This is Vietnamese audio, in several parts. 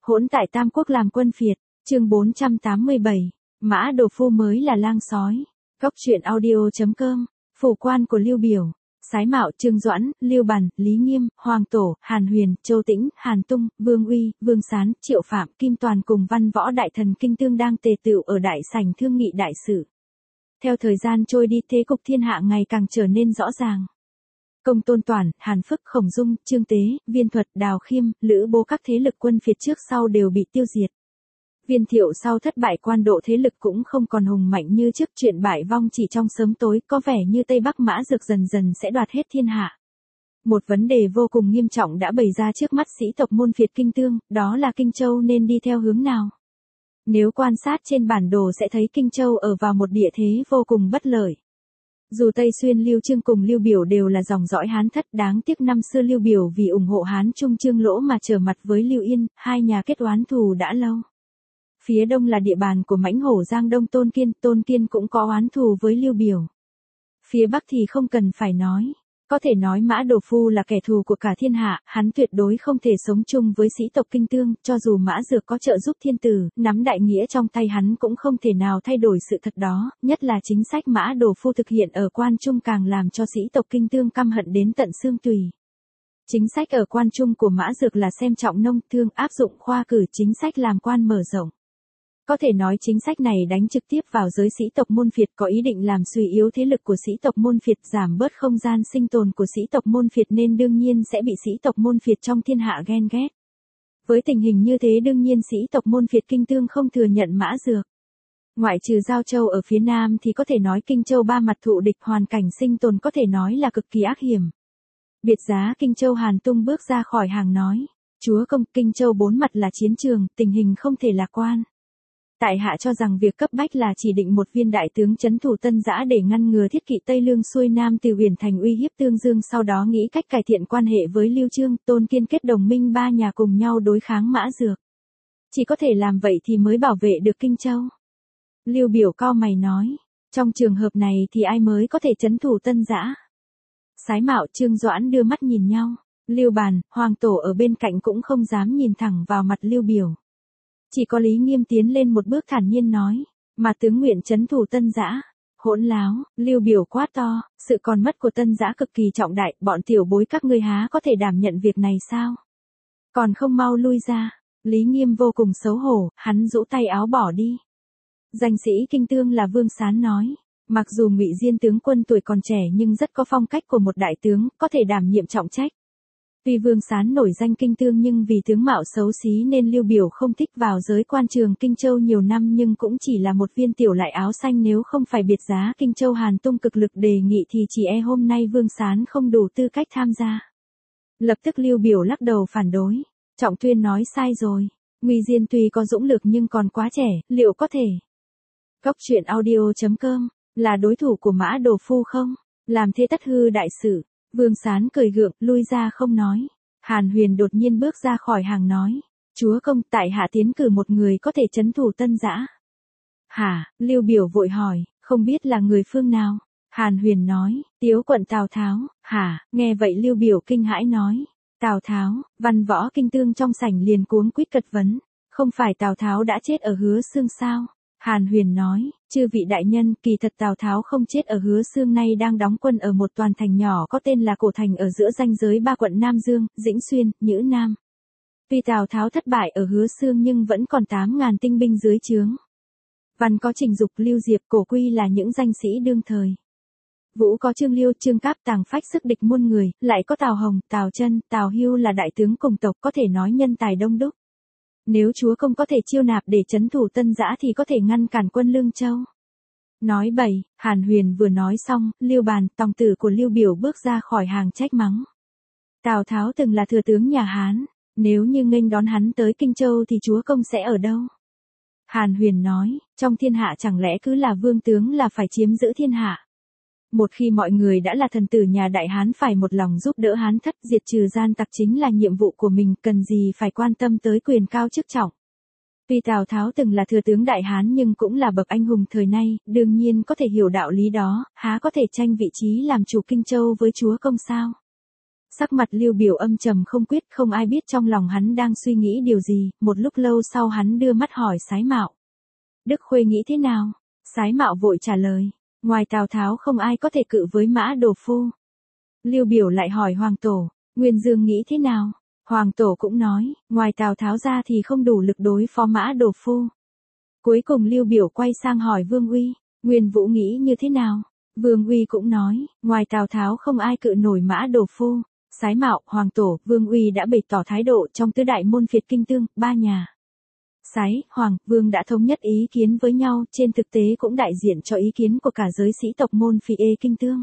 Hỗn tại Tam Quốc làm quân phiệt, chương 487, Mã Đồ Phu mới là lang sói. Góc truyện audio.com, phủ quan của Lưu Biểu, Sái Mạo, Trương Doãn, Lưu Bàn, Lý Nghiêm, Hoàng Tổ, Hàn Huyền, Châu Tĩnh, Hàn Tung, Vương Uy, Vương Sán, Triệu Phạm, Kim Toàn cùng văn võ đại thần kinh tương đang tề tựu ở đại sảnh thương nghị đại sự. Theo thời gian trôi đi, thế cục thiên hạ ngày càng trở nên rõ ràng. Công Tôn Toản, Hàn Phức, Khổng Dung, Trương Tế, Viên Thuật, Đào Khiêm, Lữ Bố các thế lực quân phiệt trước sau đều bị tiêu diệt. Viên Thiệu sau thất bại quan độ thế lực cũng không còn hùng mạnh như trước, chuyện bại vong chỉ trong sớm tối, có vẻ như Tây Bắc Mã Dược dần dần sẽ đoạt hết thiên hạ. Một vấn đề vô cùng nghiêm trọng đã bày ra trước mắt sĩ tộc môn phiệt Kinh Tương, đó là Kinh Châu nên đi theo hướng nào. Nếu quan sát trên bản đồ sẽ thấy Kinh Châu ở vào một địa thế vô cùng bất lợi. Dù Tây Xuyên Lưu Chương cùng Lưu Biểu đều là dòng dõi Hán thất, đáng tiếc năm xưa Lưu Biểu vì ủng hộ Hán Trung Trương Lỗ mà trở mặt với Lưu Yên, hai nhà kết oán thù đã lâu. Phía đông là địa bàn của mãnh hổ Giang Đông Tôn Kiên cũng có oán thù với Lưu Biểu. Phía bắc thì không cần phải nói. Có thể nói Mã Đồ Phu là kẻ thù của cả thiên hạ, hắn tuyệt đối không thể sống chung với sĩ tộc Kinh Tương, cho dù Mã Dược có trợ giúp thiên tử, nắm đại nghĩa trong tay hắn cũng không thể nào thay đổi sự thật đó, nhất là chính sách Mã Đồ Phu thực hiện ở Quan Trung càng làm cho sĩ tộc Kinh Tương căm hận đến tận xương tùy. Chính sách ở Quan Trung của Mã Dược là xem trọng nông thương, áp dụng khoa cử, chính sách làm quan mở rộng. Có thể nói chính sách này đánh trực tiếp vào giới sĩ tộc môn phiệt, có ý định làm suy yếu thế lực của sĩ tộc môn phiệt, giảm bớt không gian sinh tồn của sĩ tộc môn phiệt nên đương nhiên sẽ bị sĩ tộc môn phiệt trong thiên hạ ghen ghét. Với tình hình như thế đương nhiên sĩ tộc môn phiệt Kinh Tương không thừa nhận Mã Dược. Ngoại trừ Giao Châu ở phía nam thì có thể nói Kinh Châu ba mặt thụ địch, hoàn cảnh sinh tồn có thể nói là cực kỳ ác hiểm. Biệt giá Kinh Châu Hàn Tung bước ra khỏi hàng nói, chúa công, Kinh Châu bốn mặt là chiến trường, tình hình không thể lạc quan. Tại hạ cho rằng việc cấp bách là chỉ định một viên đại tướng trấn thủ Tân Giã để ngăn ngừa thiết kỵ Tây Lương xuôi nam từ Huyền Thành uy hiếp Tương Dương, sau đó nghĩ cách cải thiện quan hệ với Lưu Chương, Tôn Kiên kết đồng minh ba nhà cùng nhau đối kháng Mã Dược. Chỉ có thể làm vậy thì mới bảo vệ được Kinh Châu. Lưu Biểu cau mày nói, trong trường hợp này thì ai mới có thể trấn thủ Tân Giã? Sái Mạo, Trương Doãn đưa mắt nhìn nhau, Lưu Bàn, Hoàng Tổ ở bên cạnh cũng không dám nhìn thẳng vào mặt Lưu Biểu. Chỉ có Lý Nghiêm tiến lên một bước thản nhiên nói, mà tướng nguyện trấn thủ Tân Giã. Hỗn láo, Lưu Biểu quát to, sự còn mất của Tân Giã cực kỳ trọng đại, bọn tiểu bối các ngươi há có thể đảm nhận việc này sao? Còn không mau lui ra. Lý Nghiêm vô cùng xấu hổ, hắn rũ tay áo bỏ đi. Danh sĩ Kinh Tương là Vương Sán nói, mặc dù Ngụy Diên tướng quân tuổi còn trẻ nhưng rất có phong cách của một đại tướng, có thể đảm nhiệm trọng trách. Tuy Vương Sán nổi danh Kinh Tương nhưng vì tướng mạo xấu xí nên Lưu Biểu không thích vào giới quan trường Kinh Châu nhiều năm, nhưng cũng chỉ là một viên tiểu lại áo xanh, nếu không phải biệt giá Kinh Châu Hàn Tung cực lực đề nghị thì chỉ e hôm nay Vương Sán không đủ tư cách tham gia. Lập tức Lưu Biểu lắc đầu phản đối, trọng tuyên nói sai rồi, Ngụy Diên tuy có dũng lực nhưng còn quá trẻ, liệu có thể Góc truyện audio.com là đối thủ của Mã Đồ Phu không? Làm thế tất hư đại sự. Vương Sán cười gượng, lui ra không nói. Hàn Huyền đột nhiên bước ra khỏi hàng nói, chúa công, tại hạ tiến cử một người có thể trấn thủ Tân Giã. Hả? Lưu Biểu vội hỏi, không biết là người phương nào? Hàn Huyền nói, Tiếu quận Tào Tháo. Hả? Nghe vậy Lưu Biểu kinh hãi nói, Tào Tháo. Văn võ Kinh Tương trong sảnh liền cuống quýt cật vấn, không phải Tào Tháo đã chết ở Hứa Xương sao? Hàn Huyền nói, chư vị đại nhân, kỳ thật Tào Tháo không chết ở Hứa Xương, nay đang đóng quân ở một toàn thành nhỏ có tên là Cổ Thành ở giữa ranh giới ba quận Nam Dương, Dĩnh Xuyên, Nhữ Nam. Tuy Tào Tháo thất bại ở Hứa Xương nhưng vẫn còn 8.000 tinh binh dưới trướng. Văn có Trình Dục, Lưu Diệp, Cổ Quy là những danh sĩ đương thời. Vũ có Trương Liêu, Trương Cáp tàng phách sức địch muôn người, lại có Tào Hồng, Tào Chân, Tào Hưu là đại tướng cùng tộc, có thể nói nhân tài đông đúc. Nếu chúa công có thể chiêu nạp để trấn thủ Tân Giã thì có thể ngăn cản quân Lương Châu. Nói bậy, Hàn Huyền vừa nói xong, Lưu Bàn, tòng tử của Lưu Biểu bước ra khỏi hàng trách mắng. Tào Tháo từng là thừa tướng nhà Hán, nếu như nghênh đón hắn tới Kinh Châu thì chúa công sẽ ở đâu? Hàn Huyền nói, trong thiên hạ chẳng lẽ cứ là vương tướng là phải chiếm giữ thiên hạ? Một khi mọi người đã là thần tử nhà Đại Hán phải một lòng giúp đỡ Hán thất, diệt trừ gian tặc chính là nhiệm vụ của mình, cần gì phải quan tâm tới quyền cao chức trọng. Tuy Tào Tháo từng là thừa tướng Đại Hán nhưng cũng là bậc anh hùng thời nay, đương nhiên có thể hiểu đạo lý đó, há có thể tranh vị trí làm chủ Kinh Châu với chúa công sao? Sắc mặt Lưu Biểu âm trầm không quyết, không ai biết trong lòng hắn đang suy nghĩ điều gì, một lúc lâu sau hắn đưa mắt hỏi Sái Mạo. Đức Khuê nghĩ thế nào? Sái Mạo vội trả lời, ngoài Tào Tháo không ai có thể cự với Mã Đồ Phu. Lưu Biểu lại hỏi Hoàng Tổ, Nguyên Dương nghĩ thế nào? Hoàng Tổ cũng nói, ngoài Tào Tháo ra thì không đủ lực đối phó Mã Đồ Phu. Cuối cùng Lưu Biểu quay sang hỏi Vương Uy, Nguyên Vũ nghĩ như thế nào? Vương Uy cũng nói, ngoài Tào Tháo không ai cự nổi Mã Đồ Phu. Sái Mạo, Hoàng Tổ, Vương Uy đã bày tỏ thái độ trong tứ đại môn phiệt kinh tương, ba nhà. Sái, Hoàng, Vương đã thống nhất ý kiến với nhau, trên thực tế cũng đại diện cho ý kiến của cả giới sĩ tộc môn phi ê kinh tương.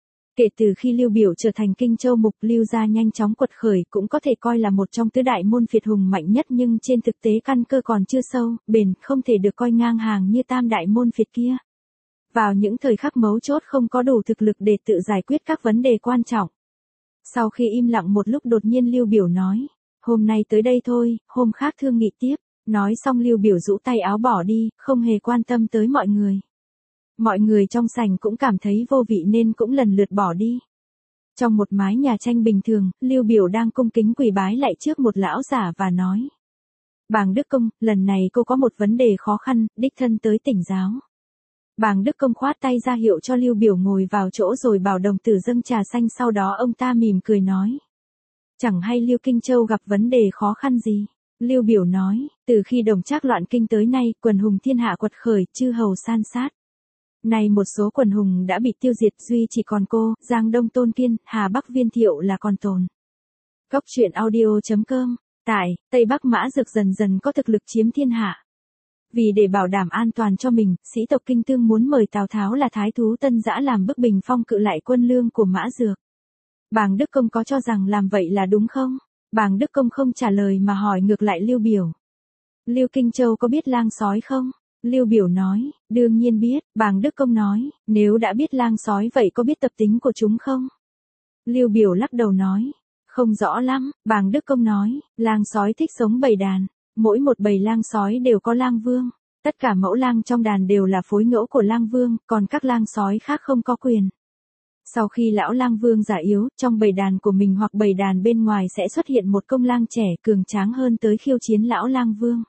Kể từ khi Lưu Biểu trở thành Kinh Châu Mục, Lưu gia nhanh chóng quật khởi, cũng có thể coi là một trong tứ đại môn phiệt hùng mạnh nhất, nhưng trên thực tế căn cơ còn chưa sâu, bền, không thể được coi ngang hàng như tam đại môn phiệt kia. Vào những thời khắc mấu chốt không có đủ thực lực để tự giải quyết các vấn đề quan trọng. Sau khi im lặng một lúc đột nhiên Lưu Biểu nói, hôm nay tới đây thôi, hôm khác thương nghị tiếp. Nói xong Lưu Biểu rũ tay áo bỏ đi, không hề quan tâm tới mọi người. Mọi người trong sảnh cũng cảm thấy vô vị nên cũng lần lượt bỏ đi. Trong một mái nhà tranh bình thường, Lưu Biểu đang cung kính quỳ bái lại trước một lão giả và nói. Bàng Đức Công, lần này cô có một vấn đề khó khăn, đích thân tới tỉnh giáo. Bàng Đức Công khoát tay ra hiệu cho Lưu Biểu ngồi vào chỗ rồi bảo đồng tử dâng trà xanh, sau đó ông ta mỉm cười nói. Chẳng hay Lưu Kinh Châu gặp vấn đề khó khăn gì? Lưu Biểu nói, từ khi Đồng Trác loạn kinh tới nay, quần hùng thiên hạ quật khởi, chư hầu san sát. Nay một số quần hùng đã bị tiêu diệt, duy chỉ còn cô, Giang Đông Tôn Kiên, Hà Bắc Viên Thiệu là còn tồn. Góc truyện audio.com, tại, Tây Bắc Mã Dược dần dần có thực lực chiếm thiên hạ. Vì để bảo đảm an toàn cho mình, sĩ tộc Kinh Tương muốn mời Tào Tháo là thái thú Tân Dã làm bức bình phong cự lại quân lương của Mã Dược. Bàng Đức Công có cho rằng làm vậy là đúng không? Bàng Đức Công không trả lời mà hỏi ngược lại Lưu Biểu. Lưu Kinh Châu có biết lang sói không? Lưu Biểu nói, đương nhiên biết. Bàng Đức Công nói, nếu đã biết lang sói vậy có biết tập tính của chúng không? Lưu Biểu lắc đầu nói, không rõ lắm. Bàng Đức Công nói, lang sói thích sống bầy đàn. Mỗi một bầy lang sói đều có lang vương. Tất cả mẫu lang trong đàn đều là phối ngẫu của lang vương, còn các lang sói khác không có quyền. Sau khi lão lang vương già yếu, trong bầy đàn của mình hoặc bầy đàn bên ngoài sẽ xuất hiện một công lang trẻ cường tráng hơn tới khiêu chiến lão lang vương.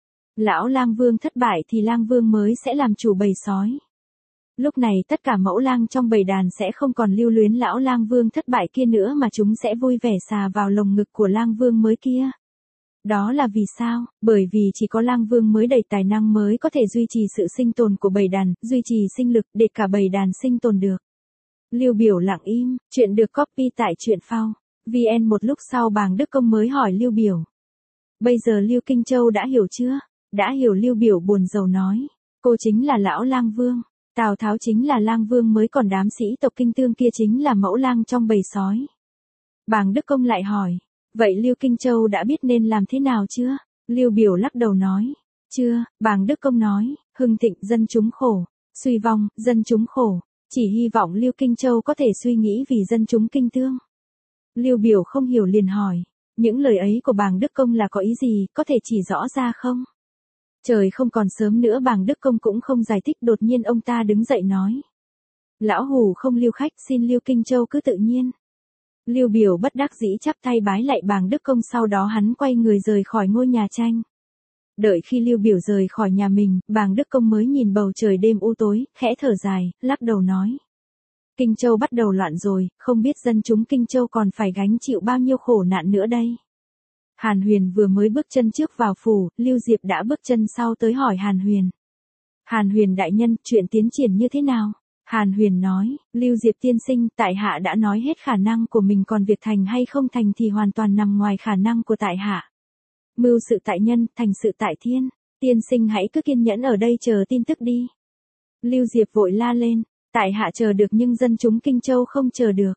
Lão lang vương thất bại thì lang vương mới sẽ làm chủ bầy sói. Lúc này tất cả mẫu lang trong bầy đàn sẽ không còn lưu luyến lão lang vương thất bại kia nữa mà chúng sẽ vui vẻ xà vào lồng ngực của lang vương mới kia. Đó là vì sao? Bởi vì chỉ có lang vương mới đầy tài năng mới có thể duy trì sự sinh tồn của bầy đàn, duy trì sinh lực để cả bầy đàn sinh tồn được. Lưu Biểu lặng im, chuyện được copy tại truyện phao. VN. Một lúc sau Bàng Đức Công mới hỏi Lưu Biểu. Bây giờ Lưu Kinh Châu đã hiểu chưa? Đã hiểu. Lưu Biểu buồn rầu nói. Cô chính là lão lang vương. Tào Tháo chính là lang vương mới, còn đám sĩ tộc Kinh Tương kia chính là mẫu lang trong bầy sói. Bàng Đức Công lại hỏi. Vậy Lưu Kinh Châu đã biết nên làm thế nào chưa? Lưu Biểu lắc đầu nói. Chưa. Bàng Đức Công nói. Hưng thịnh dân chúng khổ. Suy vong, dân chúng khổ. Chỉ hy vọng Lưu Kinh Châu có thể suy nghĩ vì dân chúng Kinh Tương. Lưu Biểu không hiểu liền hỏi. Những lời ấy của Bàng Đức Công là có ý gì, có thể chỉ rõ ra không? Trời không còn sớm nữa. Bàng Đức Công cũng không giải thích, đột nhiên ông ta đứng dậy nói. Lão hủ không lưu khách, xin Lưu Kinh Châu cứ tự nhiên. Lưu Biểu bất đắc dĩ chắp tay bái lại Bàng Đức Công, sau đó hắn quay người rời khỏi ngôi nhà tranh. Đợi khi Lưu Biểu rời khỏi nhà mình, Bàng Đức Công mới nhìn bầu trời đêm u tối, khẽ thở dài, lắc đầu nói. Kinh Châu bắt đầu loạn rồi, không biết dân chúng Kinh Châu còn phải gánh chịu bao nhiêu khổ nạn nữa đây. Hàn Huyền vừa mới bước chân trước vào phủ, Lưu Diệp đã bước chân sau tới hỏi Hàn Huyền. Hàn Huyền đại nhân, chuyện tiến triển như thế nào? Hàn Huyền nói, Lưu Diệp tiên sinh, tại hạ đã nói hết khả năng của mình, còn việc thành hay không thành thì hoàn toàn nằm ngoài khả năng của tại hạ. Mưu sự tại nhân, thành sự tại thiên. Tiên sinh hãy cứ kiên nhẫn ở đây chờ tin tức đi. Lưu Diệp vội la lên, tại hạ chờ được nhưng dân chúng Kinh Châu không chờ được.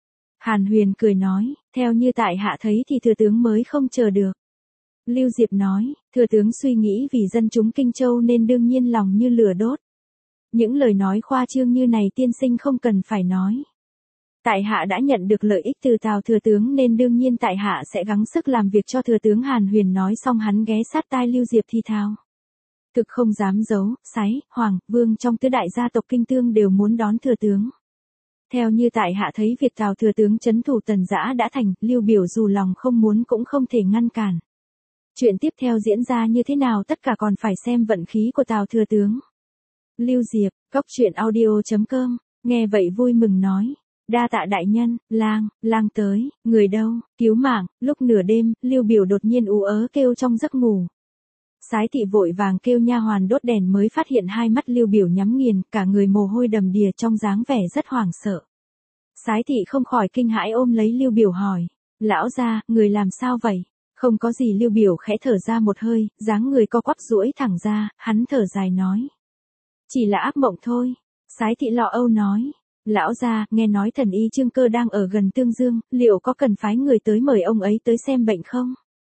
Hàn Huyền cười nói, theo như tại hạ thấy thì thừa tướng mới không chờ được. Lưu Diệp nói, thừa tướng suy nghĩ vì dân chúng Kinh Châu nên đương nhiên lòng như lửa đốt. Những lời nói khoa trương như này tiên sinh không cần phải nói. Tại hạ đã nhận được lợi ích từ Tào thừa tướng nên đương nhiên tại hạ sẽ gắng sức làm việc cho thừa tướng. Hàn Huyền nói xong hắn ghé sát tai Lưu Diệp thì thào. Thực không dám giấu, Sái, Hoàng, Vương trong tứ đại gia tộc Kinh Tương đều muốn đón thừa tướng. Theo như tại hạ thấy việc Tào thừa tướng trấn thủ Tần Giã đã thành, Lưu Biểu dù lòng không muốn cũng không thể ngăn cản. Chuyện tiếp theo diễn ra như thế nào tất cả còn phải xem vận khí của Tào thừa tướng. Lưu Diệp, Cốc truyện audio.com, nghe vậy vui mừng nói. Đa tạ đại nhân, lang tới, người đâu, cứu mạng. Lúc nửa đêm, Lưu Biểu đột nhiên ú ớ kêu trong giấc ngủ. Sái thị vội vàng kêu nha hoàn đốt đèn mới phát hiện hai mắt Lưu Biểu nhắm nghiền, cả người mồ hôi đầm đìa trong dáng vẻ rất hoảng sợ. Sái thị không khỏi kinh hãi ôm lấy Lưu Biểu hỏi. Lão gia, người làm sao vậy? Không có gì. Lưu Biểu khẽ thở ra một hơi, dáng người co quắp duỗi thẳng ra, hắn thở dài nói. Chỉ là ác mộng thôi. Sái thị lo âu nói. Lão gia, nghe nói thần y Trương Cơ đang ở gần Tương Dương, liệu có cần phái người tới mời ông ấy tới xem bệnh không?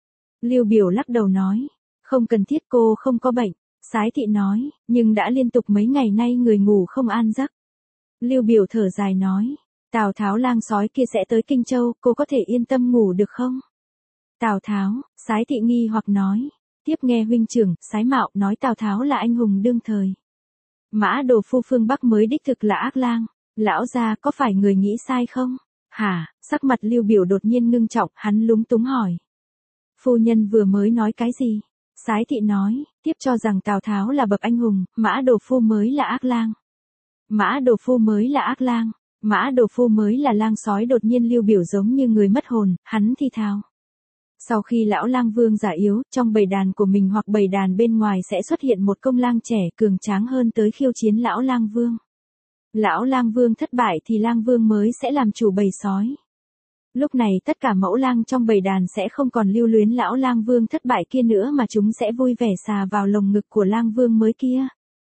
Lưu Biểu lắc đầu nói. Không cần thiết, cô không có bệnh. Sái thị nói, nhưng đã liên tục mấy ngày nay người ngủ không an giấc. Lưu Biểu thở dài nói. Tào Tháo lang sói kia sẽ tới Kinh Châu, cô có thể yên tâm ngủ được không? Tào Tháo, Sái thị nghi hoặc nói. Tiếp nghe huynh trưởng, Sái Mạo nói Tào Tháo là anh hùng đương thời. Mã Đồ Phu phương Bắc mới đích thực là ác lang. Lão gia, có phải người nghĩ sai không? Hả? Sắc mặt Lưu Biểu đột nhiên ngưng trọng, hắn lúng túng hỏi. Phu nhân vừa mới nói cái gì? Sái thị nói, tiếp cho rằng Tào Tháo là bậc anh hùng, Mã Đồ Phu mới là ác lang. Mã Đồ Phu mới là ác lang. Mã Đồ Phu mới là lang sói. Đột nhiên Lưu Biểu giống như người mất hồn, hắn thì thào. Sau khi lão lang vương già yếu, trong bầy đàn của mình hoặc bầy đàn bên ngoài sẽ xuất hiện một công lang trẻ cường tráng hơn tới khiêu chiến lão lang vương. Lão lang vương thất bại thì lang vương mới sẽ làm chủ bầy sói. Lúc này tất cả mẫu lang trong bầy đàn sẽ không còn lưu luyến lão lang vương thất bại kia nữa mà chúng sẽ vui vẻ xà vào lồng ngực của lang vương mới kia.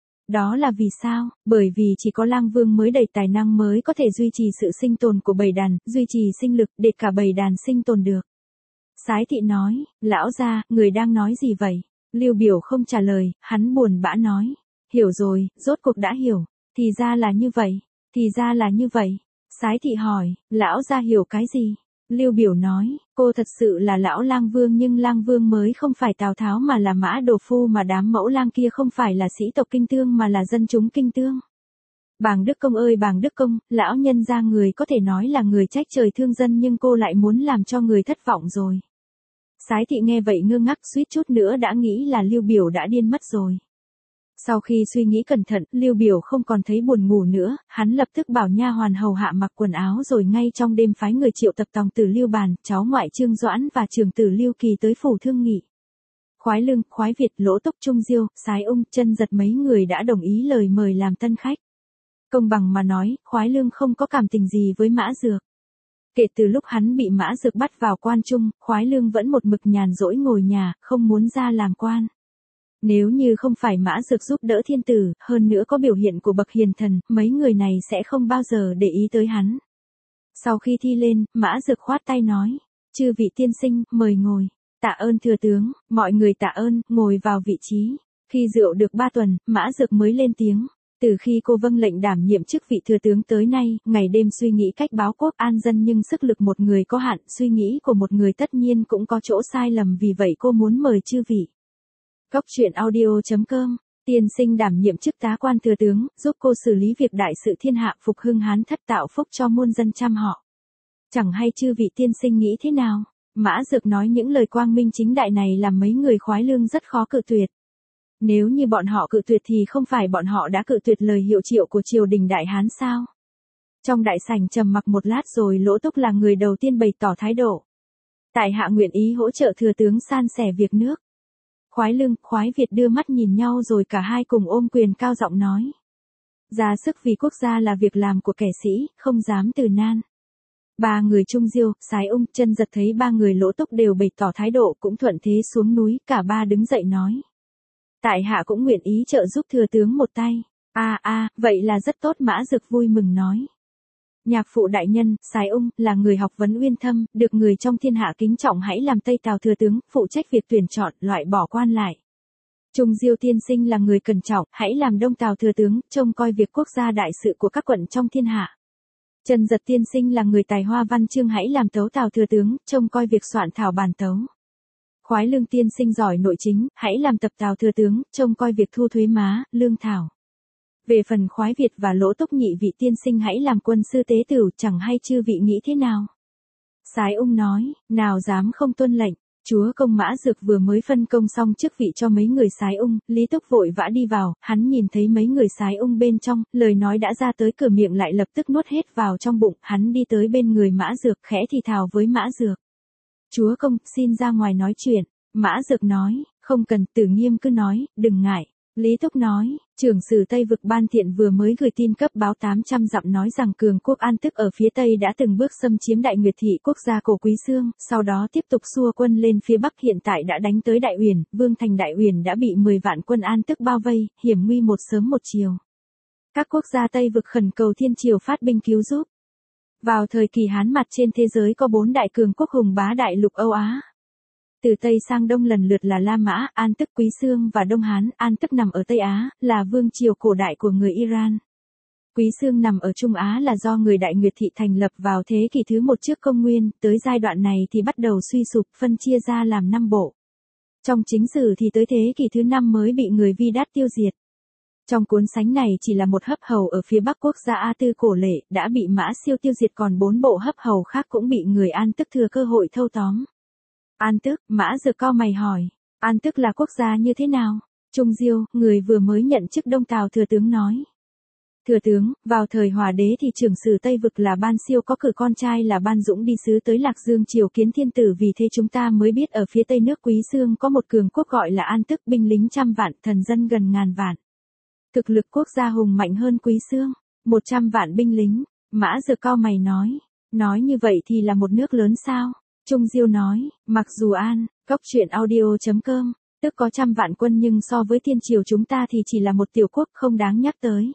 Đó là vì sao? Bởi vì chỉ có lang vương mới đầy tài năng mới có thể duy trì sự sinh tồn của bầy đàn, duy trì sinh lực để cả bầy đàn sinh tồn được. Sái thị nói, lão gia, người đang nói gì vậy? Lưu Biểu không trả lời, hắn buồn bã nói. Hiểu rồi, rốt cuộc đã hiểu. Thì ra là như vậy. Thì ra là như vậy. Sái thị hỏi, lão gia hiểu cái gì? Lưu Biểu nói, cô thật sự là lão lang vương nhưng lang vương mới không phải Tào Tháo mà là Mã Đồ Phu mà đám mẫu lang kia không phải là sĩ tộc Kinh Tương mà là dân chúng Kinh Tương. Bàng Đức Công ơi Bàng Đức Công, lão nhân gia người có thể nói là người trách trời thương dân nhưng cô lại muốn làm cho người thất vọng rồi. Sái thị nghe vậy ngơ ngác suýt chút nữa đã nghĩ là Lưu Biểu đã điên mất rồi. Sau khi suy nghĩ cẩn thận, Lưu Biểu không còn thấy buồn ngủ nữa, hắn lập tức bảo nha hoàn hầu hạ mặc quần áo rồi ngay trong đêm phái người triệu tập tòng tử Lưu Bàn, cháu ngoại Trương Doãn và trưởng tử Lưu Kỳ tới phủ thương nghị. Khoái Lương, Khoái Việt, Lỗ Tốc, Trung Diêu, Sái Ung, Chân Giật mấy người đã đồng ý lời mời làm tân khách. Công bằng mà nói, Khoái Lương không có cảm tình gì với Mã Dược. Kể từ lúc hắn bị Mã Dược bắt vào quan trung, Khoái Lương vẫn một mực nhàn rỗi ngồi nhà, không muốn ra làm quan. Nếu như không phải Mã Dược giúp đỡ thiên tử, hơn nữa có biểu hiện của bậc hiền thần, mấy người này sẽ không bao giờ để ý tới hắn. Sau khi thi lên, Mã Dược khoát tay nói, chư vị tiên sinh, mời ngồi. Tạ ơn thừa tướng, mọi người tạ ơn, ngồi vào vị trí. Khi rượu được 3 tuần, Mã Dược mới lên tiếng. Từ khi cô vâng lệnh đảm nhiệm chức vị thừa tướng tới nay, ngày đêm suy nghĩ cách báo quốc an dân nhưng sức lực một người có hạn, suy nghĩ của một người tất nhiên cũng có chỗ sai lầm vì vậy cô muốn mời chư vị. Cốc truyện audio.com, tiên sinh đảm nhiệm chức tá quan thừa tướng, giúp cô xử lý việc đại sự thiên hạ phục hưng Hán thất tạo phúc cho muôn dân trăm họ. Chẳng hay chư vị tiên sinh nghĩ thế nào? Mã Dược nói những lời quang minh chính đại này làm mấy người Khoái Lương rất khó cự tuyệt. Nếu như bọn họ cự tuyệt thì không phải bọn họ đã cự tuyệt lời hiệu triệu của triều đình Đại Hán sao? Trong đại sảnh trầm mặc một lát rồi Lỗ Túc là người đầu tiên bày tỏ thái độ. Tại hạ nguyện ý hỗ trợ thừa tướng san sẻ việc nước. Khoái Lương, Khoái Việt đưa mắt nhìn nhau rồi cả hai cùng ôm quyền cao giọng nói. Ra sức vì quốc gia là việc làm của kẻ sĩ, không dám từ nan. Ba người Trung Diêu, Sái Ung, Chân Giật thấy ba người Lỗ Túc đều bày tỏ thái độ cũng thuận thế xuống núi, cả ba đứng dậy nói. Tại hạ cũng nguyện ý trợ giúp thừa tướng một tay. Vậy là rất tốt. Mã Dược vui mừng nói. Nhạc phụ đại nhân, Sái Ung, là người học vấn uyên thâm, được người trong thiên hạ kính trọng hãy làm Tây Tào thừa tướng, phụ trách việc tuyển chọn, loại bỏ quan lại. Trung Diêu tiên sinh là người cẩn trọng, hãy làm Đông Tào thừa tướng, trông coi việc quốc gia đại sự của các quận trong thiên hạ. Chân Giật tiên sinh là người tài hoa văn chương hãy làm Tấu Tào thừa tướng, trông coi việc soạn thảo bản tấu. Khoái Lương tiên sinh giỏi nội chính, hãy làm Tập Tào thừa tướng, trông coi việc thu thuế má, lương thảo. Về phần Khoái Việt và Lỗ Túc nhị vị tiên sinh hãy làm quân sư tế tửu, chẳng hay chư vị nghĩ thế nào? Sái ung nói, nào dám không tuân lệnh. Chúa công Mã Dược vừa mới phân công xong chức vị cho mấy người Sái ung, Lý Túc vội vã đi vào, hắn nhìn thấy mấy người Sái ung bên trong, lời nói đã ra tới cửa miệng lại lập tức nuốt hết vào trong bụng, hắn đi tới bên người Mã Dược khẽ thì thào với Mã Dược. Chúa công, xin ra ngoài nói chuyện. Mã Dược nói, không cần, Tử Nghiêm cứ nói, đừng ngại. Lý Túc nói, trưởng sử Tây Vực Ban Thiện vừa mới gửi tin cấp báo 800 dặm nói rằng cường quốc An Tức ở phía Tây đã từng bước xâm chiếm Đại Nguyệt thị quốc gia cổ Quý Xương, sau đó tiếp tục xua quân lên phía Bắc, hiện tại đã đánh tới Đại Uyển, Vương thành Đại Uyển đã bị 10 vạn quân An Tức bao vây, hiểm nguy một sớm một chiều. Các quốc gia Tây Vực khẩn cầu Thiên Triều phát binh cứu giúp. Vào thời kỳ Hán mặt trên thế giới có 4 đại cường quốc hùng bá đại lục Âu Á. Từ Tây sang Đông lần lượt là La Mã, An Tức, Quý Xương và Đông Hán. An Tức nằm ở Tây Á, là vương triều cổ đại của người Iran. Quý Xương nằm ở Trung Á là do người Đại Nguyệt thị thành lập vào thế kỷ thứ 1 trước công nguyên, tới giai đoạn này thì bắt đầu suy sụp, phân chia ra làm 5 bộ. Trong chính sử thì tới thế kỷ thứ 5 mới bị người Vi Đát tiêu diệt. Trong cuốn sánh này chỉ là một hấp hầu ở phía Bắc quốc gia A Tư cổ lệ, đã bị Mã Siêu tiêu diệt, còn 4 bộ hấp hầu khác cũng bị người An Tức thừa cơ hội thâu tóm. An Tức, Mã Dược cau mày hỏi, An Tức là quốc gia như thế nào? Trung Diêu, người vừa mới nhận chức Đông Tào thừa tướng nói. Thừa tướng, vào thời Hòa đế thì trưởng sử Tây Vực là Ban Siêu có cử con trai là Ban Dũng đi sứ tới Lạc Dương triều kiến thiên tử, vì thế chúng ta mới biết ở phía Tây nước Quý Xương có một cường quốc gọi là An Tức, binh lính trăm vạn, thần dân gần ngàn vạn. Thực lực quốc gia hùng mạnh hơn Quý Xương, 100 vạn binh lính. Mã Dược cau mày nói như vậy thì là một nước lớn sao? Trung Diêu nói, mặc dù An, Cóc truyện audio.com, tức có trăm vạn quân nhưng so với thiên triều chúng ta thì chỉ là một tiểu quốc, không đáng nhắc tới.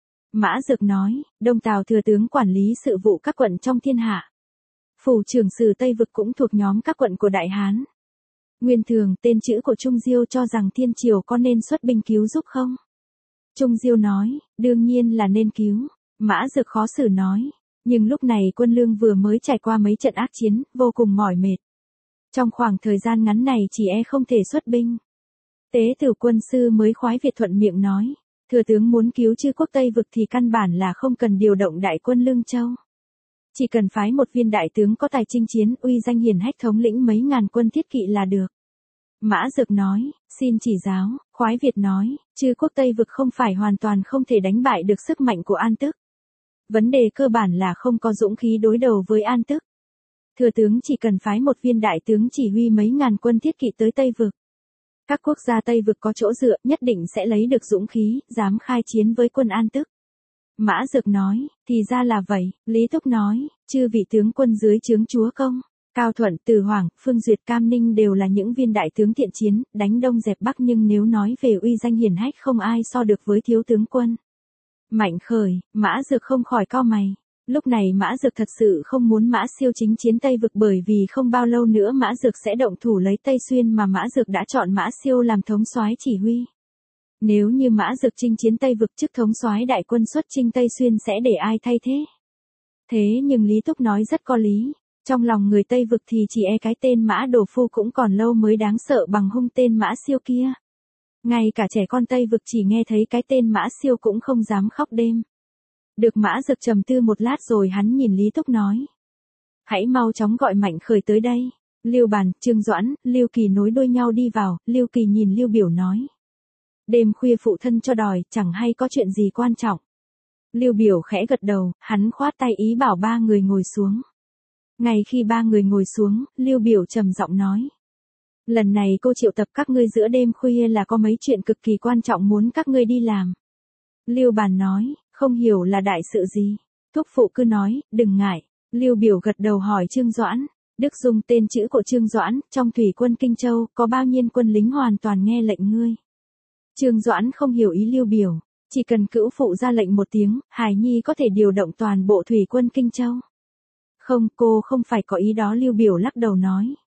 Mã Dược nói, Đông Tào thừa tướng quản lý sự vụ các quận trong thiên hạ. Phủ trưởng sử Tây Vực cũng thuộc nhóm các quận của Đại Hán. Nguyên Thường, tên chữ của Trung Diêu cho rằng thiên triều có nên xuất binh cứu giúp không? Trung Diêu nói, đương nhiên là nên cứu. Mã Dược khó xử nói, nhưng lúc này quân lương vừa mới trải qua mấy trận ác chiến, vô cùng mỏi mệt. Trong khoảng thời gian ngắn này chỉ không thể xuất binh. Tế Tử quân sư mới Khoái Việt thuận miệng nói, thừa tướng muốn cứu chư quốc Tây Vực thì căn bản là không cần điều động đại quân Lương Châu. Chỉ cần phái một viên đại tướng có tài chinh chiến, uy danh hiển hách, thống lĩnh mấy ngàn quân thiết kỵ là được. Mã Dược nói, xin chỉ giáo. Khoái Việt nói, chư quốc Tây Vực không phải hoàn toàn không thể đánh bại được sức mạnh của An Tức. Vấn đề cơ bản là không có dũng khí đối đầu với An Tức. Thừa tướng chỉ cần phái một viên đại tướng chỉ huy mấy ngàn quân thiết kỵ tới Tây Vực. Các quốc gia Tây Vực có chỗ dựa, nhất định sẽ lấy được dũng khí, dám khai chiến với quân An Tức. Mã Dược nói, thì ra là vậy. Lý Túc nói, chư vị tướng quân dưới trướng chúa công, Cao Thuận, Từ Hoàng, Phương Duyệt, Cam Ninh đều là những viên đại tướng thiện chiến, đánh Đông dẹp Bắc, nhưng nếu nói về uy danh hiển hách không ai so được với thiếu tướng quân Mạnh Khởi. Mã Dược không khỏi cau mày. Lúc này Mã Dược thật sự không muốn Mã Siêu chính chiến Tây Vực, bởi vì không bao lâu nữa Mã Dược sẽ động thủ lấy Tây Xuyên, mà Mã Dược đã chọn Mã Siêu làm thống soái chỉ huy. Nếu như Mã Dược chinh chiến Tây Vực, chức thống soái đại quân xuất chinh Tây Xuyên sẽ để ai thay thế? Thế nhưng Lý Túc nói rất có lý. Trong lòng người Tây Vực thì chỉ cái tên Mã Đồ Phu cũng còn lâu mới đáng sợ bằng hung tên Mã Siêu kia. Ngay cả trẻ con Tây Vực chỉ nghe thấy cái tên Mã Siêu cũng không dám khóc đêm. Được. Mã Dược trầm tư một lát rồi hắn nhìn Lý Túc nói, hãy mau chóng gọi Mạnh Khởi tới đây. Lưu Bàn, Trương Doãn, Lưu Kỳ nối đuôi nhau đi vào. Lưu Kỳ nhìn Lưu Biểu nói, đêm khuya phụ thân cho đòi, chẳng hay có chuyện gì quan trọng. Lưu Biểu khẽ gật đầu, hắn khoát tay ý bảo ba người ngồi xuống. Ngay khi ba người ngồi xuống, Lưu Biểu trầm giọng nói, lần này cô triệu tập các ngươi giữa đêm khuya là có mấy chuyện cực kỳ quan trọng muốn các ngươi đi làm. Lưu Bàn nói, không hiểu là đại sự gì. Thúc phụ cứ nói, đừng ngại. Lưu Biểu gật đầu hỏi Trương Doãn. Đức Dung, tên chữ của Trương Doãn, trong thủy quân Kinh Châu, có bao nhiêu quân lính hoàn toàn nghe lệnh ngươi? Trương Doãn không hiểu ý Lưu Biểu. Chỉ cần cữu phụ ra lệnh một tiếng, Hải Nhi có thể điều động toàn bộ thủy quân Kinh Châu. Không, cô không phải có ý đó. Lưu Biểu lắc đầu nói.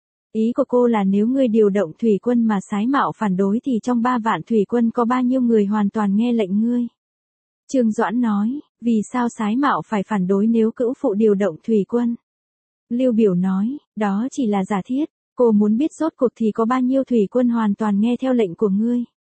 Ý của cô là nếu ngươi điều động thủy quân mà Sái Mạo phản đối thì trong 3 vạn thủy quân có bao nhiêu người hoàn toàn nghe lệnh ngươi? Trương Doãn nói, vì sao Sái Mạo phải phản đối nếu cữu phụ điều động thủy quân? Lưu Biểu nói, đó chỉ là giả thiết, cô muốn biết rốt cuộc thì có bao nhiêu thủy quân hoàn toàn nghe theo lệnh của ngươi.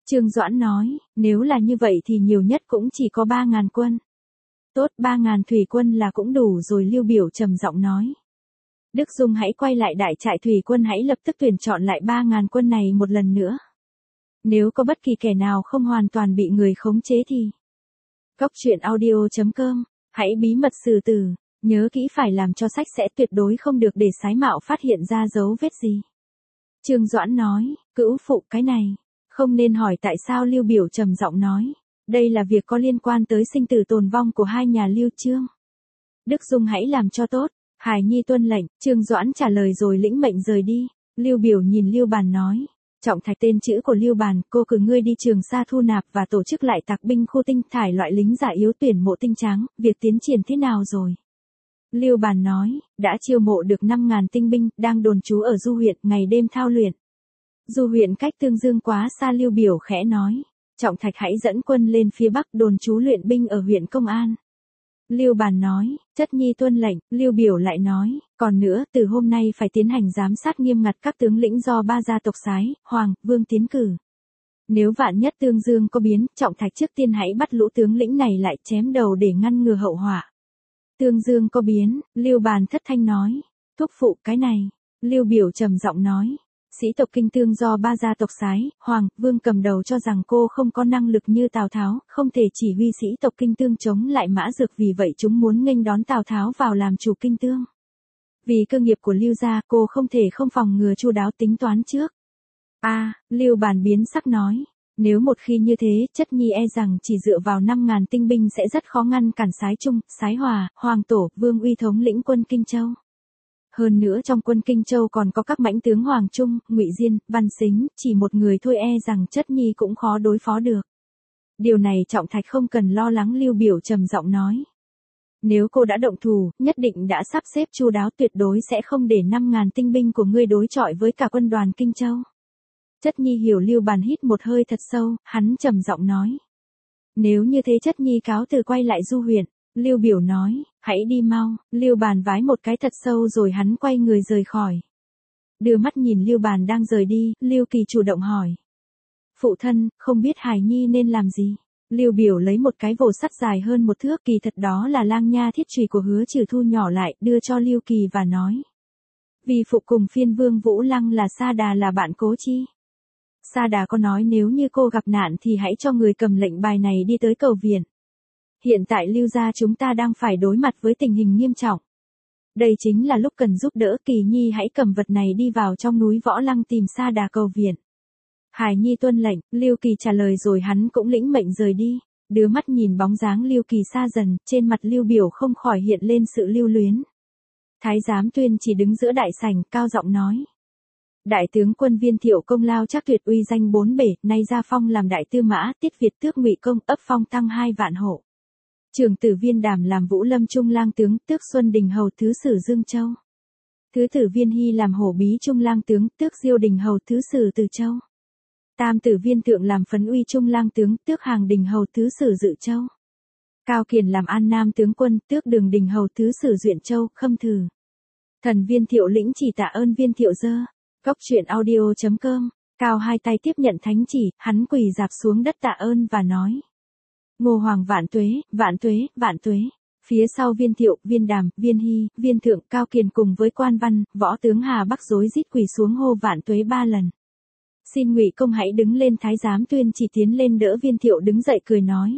Trương Doãn nói, nếu là như vậy thì nhiều nhất cũng chỉ có 3.000 quân. Tốt, 3.000 thủy quân là cũng đủ rồi, Lưu Biểu trầm giọng nói. Đức Dung hãy quay lại đại trại thủy quân, hãy lập tức tuyển chọn lại 3.000 quân này một lần nữa. Nếu có bất kỳ kẻ nào không hoàn toàn bị người khống chế thì... Góc truyện audio.com, hãy bí mật xử tử, nhớ kỹ phải làm cho sạch sẽ, tuyệt đối không được để Sái Mạo phát hiện ra dấu vết gì. Trương Doãn nói, cữu phụ cái này, không nên hỏi tại sao, Lưu Biểu trầm giọng nói. Đây là việc có liên quan tới sinh tử tồn vong của hai nhà Lưu Trương. Đức Dung hãy làm cho tốt. Hải Nhi tuân lệnh, Trương Doãn trả lời rồi lĩnh mệnh rời đi. Lưu Biểu nhìn Lưu Bàn nói. Trọng Thạch tên chữ của Lưu Bàn, cô cử ngươi đi Trường Sa thu nạp và tổ chức lại tạc binh khu tinh, thải loại lính giả yếu, tuyển mộ tinh tráng, việc tiến triển thế nào rồi? Lưu Bàn nói, đã chiêu mộ được 5.000 tinh binh, đang đồn trú ở Du huyện, ngày đêm thao luyện. Du huyện cách Tương Dương quá xa, Lưu Biểu khẽ nói. Trọng Thạch hãy dẫn quân lên phía bắc đồn trú luyện binh ở huyện Công An. Lưu Bàn nói, chất nhi tuân lệnh. Lưu Biểu lại nói, còn nữa, từ hôm nay phải tiến hành giám sát nghiêm ngặt các tướng lĩnh do 3 gia tộc Sái, Hoàng, Vương tiến cử. Nếu vạn nhất Tương Dương có biến, Trọng Thạch trước tiên hãy bắt lũ tướng lĩnh này lại chém đầu để ngăn ngừa hậu họa. Tương Dương có biến, Lưu Bàn thất thanh nói, thúc phụ cái này. Lưu Biểu trầm giọng nói. Sĩ tộc Kinh Tương do 3 gia tộc Sái, Hoàng, Vương cầm đầu cho rằng cô không có năng lực như Tào Tháo, không thể chỉ huy sĩ tộc Kinh Tương chống lại Mã Dược, vì vậy chúng muốn nghênh đón Tào Tháo vào làm chủ Kinh Tương. Vì cơ nghiệp của Lưu gia, cô không thể không phòng ngừa chu đáo tính toán trước. Lưu Bàn biến sắc nói, nếu một khi như thế, chất nhi e rằng chỉ dựa vào 5.000 tinh binh sẽ rất khó ngăn cản Sái Trung, Sái Hòa, Hoàng Tổ, Vương Uy thống lĩnh quân Kinh Châu. Hơn nữa trong quân Kinh Châu còn có các mãnh tướng Hoàng Trung, Ngụy Diên, Văn Sính, chỉ một người thôi e rằng chất nhi cũng khó đối phó được. Điều này Trọng Thạch không cần lo lắng, Lưu Biểu trầm giọng nói. Nếu cô đã động thủ, nhất định đã sắp xếp chu đáo, tuyệt đối sẽ không để 5.000 tinh binh của ngươi đối chọi với cả quân đoàn Kinh Châu. Chất nhi hiểu. Lưu Bàn hít một hơi thật sâu, hắn trầm giọng nói. Nếu như thế chất nhi cáo từ quay lại Du huyện. Lưu Biểu nói, hãy đi mau. Lưu Bàn vái một cái thật sâu rồi hắn quay người rời khỏi. Đưa mắt nhìn Lưu Bàn đang rời đi, Lưu Kỳ chủ động hỏi. Phụ thân, không biết Hải Nhi nên làm gì? Lưu Biểu lấy một cái vồ sắt dài hơn 1 thước, kỳ thật đó là lang nha thiết chùy của Hứa Trừ thu nhỏ lại, đưa cho Lưu Kỳ và nói. Vì phụ cùng phiên vương Vũ Lăng là Sa Đà là bạn Cố Chi. Sa Đà có nói nếu như cô gặp nạn thì hãy cho người cầm lệnh bài này đi tới cầu viện. Hiện tại Lưu gia chúng ta đang phải đối mặt với tình hình nghiêm trọng. Đây chính là lúc cần giúp đỡ, Kỳ Nhi hãy cầm vật này đi vào trong núi Võ Lăng tìm Sa Đà cầu viện. Hải Nhi tuân lệnh, Lưu Kỳ trả lời rồi hắn cũng lĩnh mệnh rời đi. Đưa mắt nhìn bóng dáng Lưu Kỳ xa dần, trên mặt Lưu Biểu không khỏi hiện lên sự lưu luyến. Thái giám Tuyên chỉ đứng giữa đại sảnh, cao giọng nói. Đại tướng quân Viên Thiệu công lao chắc tuyệt, uy danh 4 bể, nay ra phong làm đại tư mã, tiết Việt tước Ngụy công, ấp phong tăng 2 vạn hộ. Trưởng tử Viên Đàm làm Vũ Lâm Trung lang tướng, tước Xuân Đình hầu thứ sử Dương Châu. Thứ tử Viên Hy làm Hổ Bí Trung lang tướng, tước Diêu Đình hầu thứ sử Từ Châu. Tam tử Viên Thượng làm Phấn Uy Trung lang tướng, tước Hàng Đình hầu thứ sử Dự Châu. Cao Kiền làm An Nam tướng quân, tước Đường Đình hầu thứ sử Duyện Châu, Khâm Thử. Thần Viên Thiệu lĩnh chỉ tạ ơn Viên Thiệu dơ. Góc truyện audio.com, Cao hai tay tiếp nhận thánh chỉ, hắn quỳ rạp xuống đất tạ ơn và nói. Ngô Hoàng vạn tuế, vạn tuế, vạn tuế. Phía sau Viên Thiệu, Viên Đàm, Viên Hy, Viên Thượng, Cao Kiền cùng với quan văn, võ tướng Hà Bắc rối rít quỳ xuống hô vạn tuế 3 lần. Xin Ngụy công hãy đứng lên. Thái giám Tuyên chỉ tiến lên đỡ Viên Thiệu đứng dậy cười nói.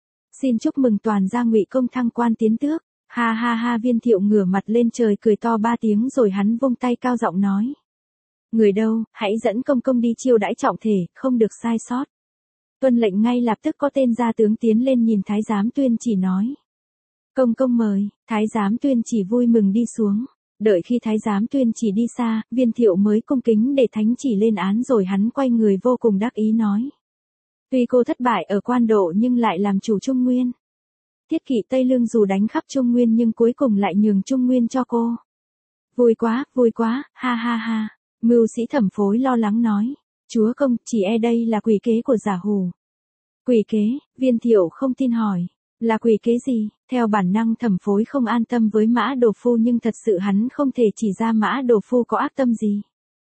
Xin chúc mừng toàn gia Ngụy công thăng quan tiến tước. Ha ha ha. Viên Thiệu ngửa mặt lên trời cười to 3 tiếng rồi hắn vung tay cao giọng nói. Người đâu, hãy dẫn công công đi chiêu đãi trọng thể, không được sai sót. Tuân lệnh. Ngay lập tức có tên gia tướng tiến lên nhìn Thái giám Tuyên chỉ nói. Công công mời. Thái giám Tuyên chỉ vui mừng đi xuống. Đợi khi Thái giám Tuyên chỉ đi xa, Viên Thiệu mới cung kính để thánh chỉ lên án rồi hắn quay người vô cùng đắc ý nói. Tuy cô thất bại ở Quan Độ nhưng lại làm chủ Trung Nguyên. Thiết kỵ Tây Lương dù đánh khắp Trung Nguyên nhưng cuối cùng lại nhường Trung Nguyên cho cô. Vui quá, ha ha ha. Mưu sĩ Thẩm Phối lo lắng nói. Chúa công, chỉ e đây là quỷ kế của giả hù. Quỷ kế? Viên Thiệu không tin hỏi. Là quỷ kế gì? Theo bản năng Thẩm Phối không an tâm với Mã Đồ Phu nhưng thật sự hắn không thể chỉ ra Mã Đồ Phu có ác tâm gì.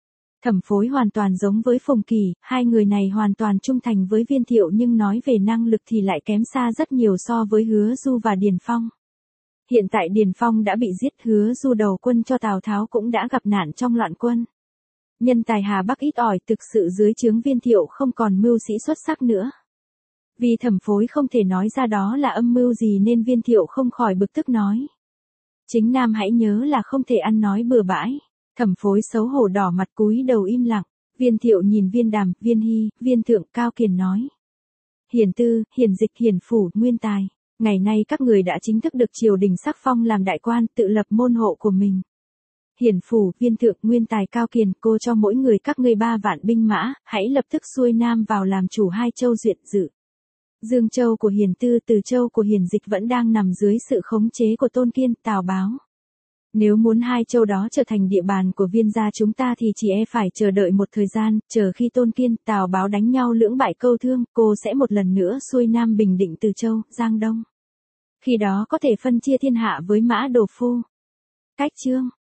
Thẩm Phối hoàn toàn giống với Phùng Kỳ, hai người này hoàn toàn trung thành với Viên Thiệu nhưng nói về năng lực thì lại kém xa rất nhiều so với Hứa Du và Điền Phong. Hiện tại Điền Phong đã bị giết, Hứa Du đầu quân cho Tào Tháo cũng đã gặp nạn trong loạn quân. Nhân tài Hà Bắc ít ỏi, thực sự dưới trướng Viên Thiệu không còn mưu sĩ xuất sắc nữa. Vì Thẩm Phối không thể nói ra đó là âm mưu gì nên Viên Thiệu không khỏi bực tức nói. Chính Nam hãy nhớ là không thể ăn nói bừa bãi. Thẩm Phối xấu hổ đỏ mặt cúi đầu im lặng. Viên Thiệu nhìn Viên Đàm, Viên Hy, Viên Thượng, Cao Kiền nói. Hiển Tư, Hiển Dịch, Hiển Phủ, Nguyên Tài. Ngày nay các người đã chính thức được triều đình sắc phong làm đại quan, tự lập môn hộ của mình. Hiển Phủ, Viên Thượng, Nguyên Tài, Cao Kiền, cô cho mỗi người các ngươi 3 vạn binh mã, hãy lập tức xuôi nam vào làm chủ 2 châu Duyện Dự. Dương Châu của Hiển Tư, Từ Châu của Hiển Dịch vẫn đang nằm dưới sự khống chế của Tôn Kiên, Tào Báo. Nếu muốn 2 châu đó trở thành địa bàn của Viên gia chúng ta thì chỉ phải chờ đợi một thời gian, chờ khi Tôn Kiên, Tào Báo đánh nhau lưỡng bại câu thương, cô sẽ một lần nữa xuôi nam bình định Từ Châu, Giang Đông. Khi đó có thể phân chia thiên hạ với Mã Đồ Phu. Cách chương